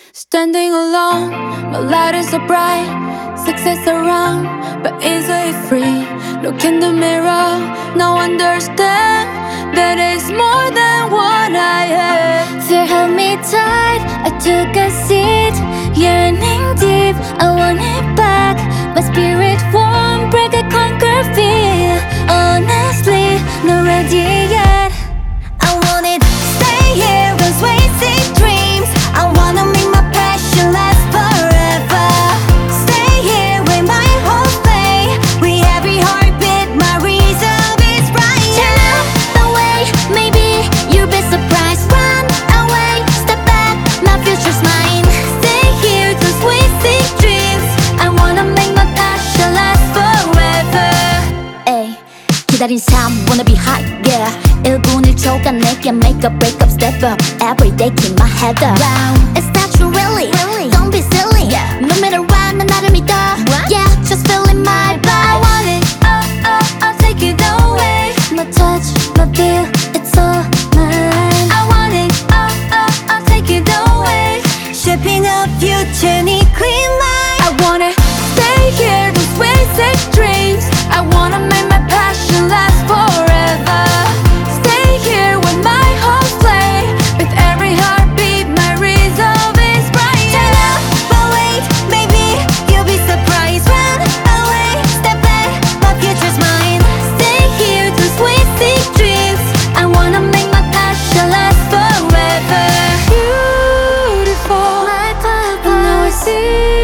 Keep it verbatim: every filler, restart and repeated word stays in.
Standing alone, my light is so bright. Success around, but easily free. Look in the mirror, now understand that it's more than what I am. Fear held me tight, I took a seat. Yearning deep, I want it back. My spirit won't break, I conquer fear. Honestly, not ready yet. I want it, stay here, cause wasting dreams. I wanna make my passion last forever. Stay here with my whole flame. With every heartbeat, my resolve is right. Turn out the way, maybe you'll be surprised. Run away, step back, my future's mine. Stay here, cause wasting dreams. I wanna make my passion last forever. Ay, 기다린 삶, wanna be high, yeah. 일 분 일 초가 내게 make a break up, step up. Every day keep my head up. Wow, it's not true really, really. Don't be silly, yeah. No matter what, 난 나를 믿어. What? Yeah, just feeling my vibe. I want it, oh, oh, I'll take it away. My touch, my feel, it's all mine. I want it, oh, oh, I'll take it away. Shaping a future, need clean light. I wanna stay here, those wasted dreams. I wanna make my passion last forever. Stay here with my whole flame. With every heartbeat, my resolve is bright. Turn out, but wait, maybe you'll be surprised. Run away, step back, my future's mine. Stay here, those wasting dreams. I wanna make my passion last forever. Beautiful, My and now I purpose. see